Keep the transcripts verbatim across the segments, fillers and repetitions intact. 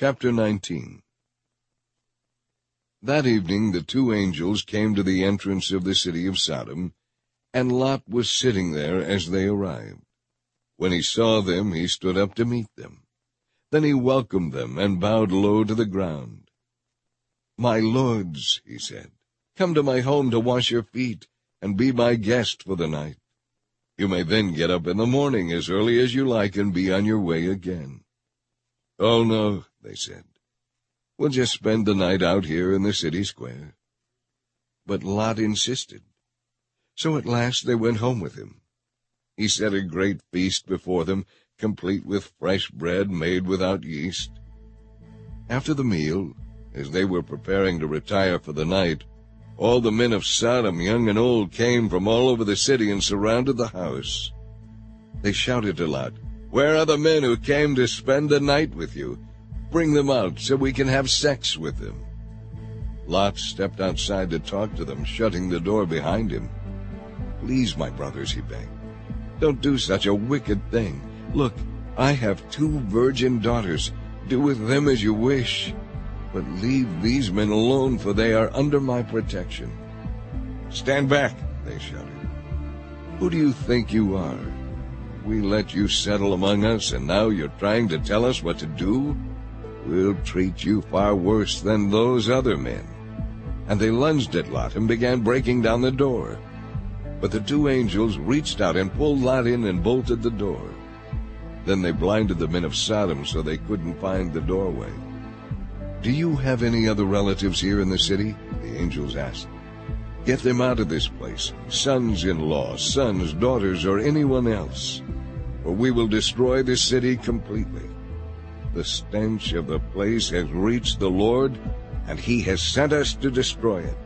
Chapter nineteen. That evening the two angels came to the entrance of the city of Sodom, and Lot was sitting there as they arrived. When he saw them, he stood up to meet them. Then he welcomed them and bowed low to the ground. "My lords," he said, "come to my home to wash your feet and be my guest for the night. You may then get up in the morning as early as you like and be on your way again." "Oh, no," they said. "We'll just spend the night out here in the city square." But Lot insisted. So at last they went home with him. He set a great feast before them, complete with fresh bread made without yeast. After the meal, as they were preparing to retire for the night, all the men of Sodom, young and old, came from all over the city and surrounded the house. They shouted to Lot, "Where are the men who came to spend the night with you? Bring them out so we can have sex with them." Lot stepped outside to talk to them, shutting the door behind him. "Please, my brothers," he begged, "don't do such a wicked thing. Look, I have two virgin daughters. Do with them as you wish. But leave these men alone, for they are under my protection." "Stand back," they shouted. "Who do you think you are? We let you settle among us, and now you're trying to tell us what to do? We'll treat you far worse than those other men." And they lunged at Lot and began breaking down the door. But the two angels reached out and pulled Lot in and bolted the door. Then they blinded the men of Sodom so they couldn't find the doorway. "Do you have any other relatives here in the city?" the angels asked. "Get them out of this place, sons-in-law, sons, daughters, or anyone else, or we will destroy this city completely. The stench of the place has reached the Lord, and he has sent us to destroy it."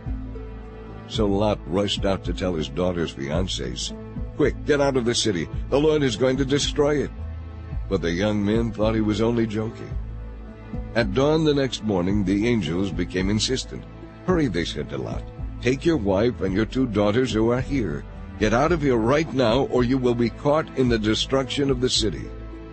So Lot rushed out to tell his daughter's fiancés, "Quick, get out of the city. The Lord is going to destroy it." But the young men thought he was only joking. At dawn the next morning, the angels became insistent. "Hurry," they said to Lot. "Take your wife and your two daughters who are here. Get out of here right now, or you will be caught in the destruction of the city."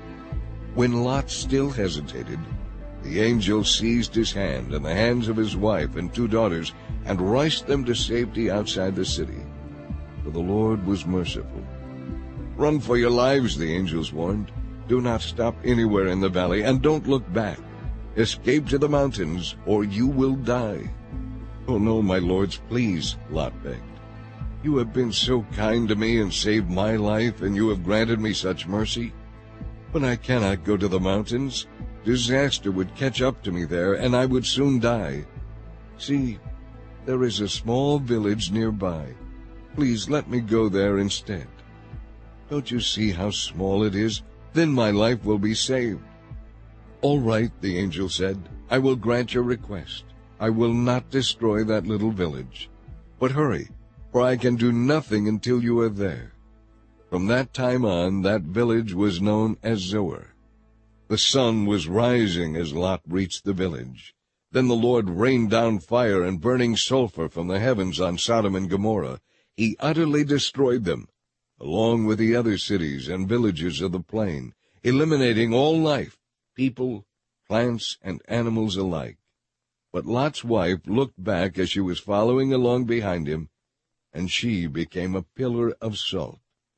When Lot still hesitated, the angel seized his hand and the hands of his wife and two daughters and rushed them to safety outside the city. For the Lord was merciful. "Run for your lives," the angels warned. "Do not stop anywhere in the valley, and don't look back. Escape to the mountains, or you will die." "Oh, no, my lords, please," Lot begged. "You have been so kind to me and saved my life, and you have granted me such mercy. But I cannot go to the mountains. Disaster would catch up to me there, and I would soon die. See, there is a small village nearby. Please let me go there instead. Don't you see how small it is? Then my life will be saved." "All right," the angel said. "I will grant your request. I will not destroy that little village. But hurry, for I can do nothing until you are there." From that time on, that village was known as Zoar. The sun was rising as Lot reached the village. Then the Lord rained down fire and burning sulfur from the heavens on Sodom and Gomorrah. He utterly destroyed them, along with the other cities and villages of the plain, eliminating all life, people, plants, and animals alike. But Lot's wife looked back as she was following along behind him, and she became a pillar of salt.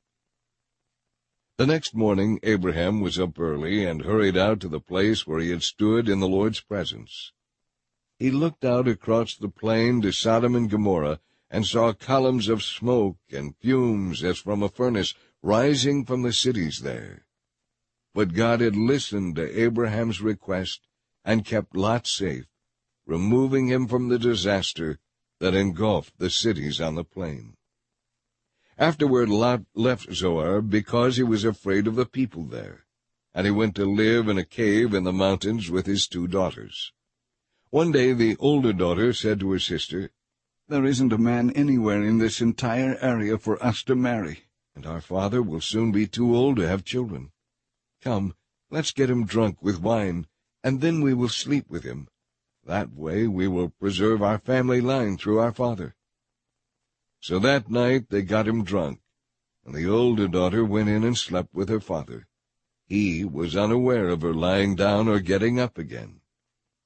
The next morning Abraham was up early and hurried out to the place where he had stood in the Lord's presence. He looked out across the plain to Sodom and Gomorrah and saw columns of smoke and fumes as from a furnace rising from the cities there. But God had listened to Abraham's request and kept Lot safe, removing him from the disaster that engulfed the cities on the plain. Afterward Lot left Zoar because he was afraid of the people there, and he went to live in a cave in the mountains with his two daughters. One day the older daughter said to her sister, "There isn't a man anywhere in this entire area for us to marry, and our father will soon be too old to have children. Come, let's get him drunk with wine, and then we will sleep with him. That way we will preserve our family line through our father." So that night they got him drunk, and the older daughter went in and slept with her father. He was unaware of her lying down or getting up again.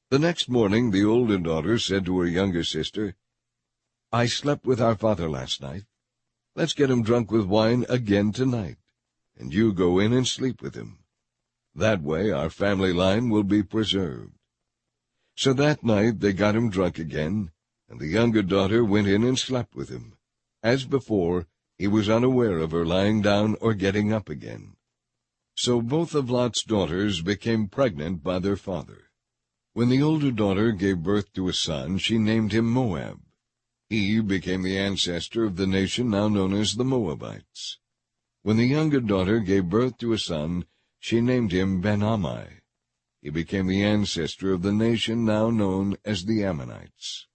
The next morning the older daughter said to her younger sister, "I slept with our father last night. Let's get him drunk with wine again tonight, and you go in and sleep with him. That way our family line will be preserved." So that night they got him drunk again, and the younger daughter went in and slept with him. As before, he was unaware of her lying down or getting up again. So both of Lot's daughters became pregnant by their father. When the older daughter gave birth to a son, she named him Moab. He became the ancestor of the nation now known as the Moabites. When the younger daughter gave birth to a son, she named him Ben-Ammi. He became the ancestor of the nation now known as the Ammonites.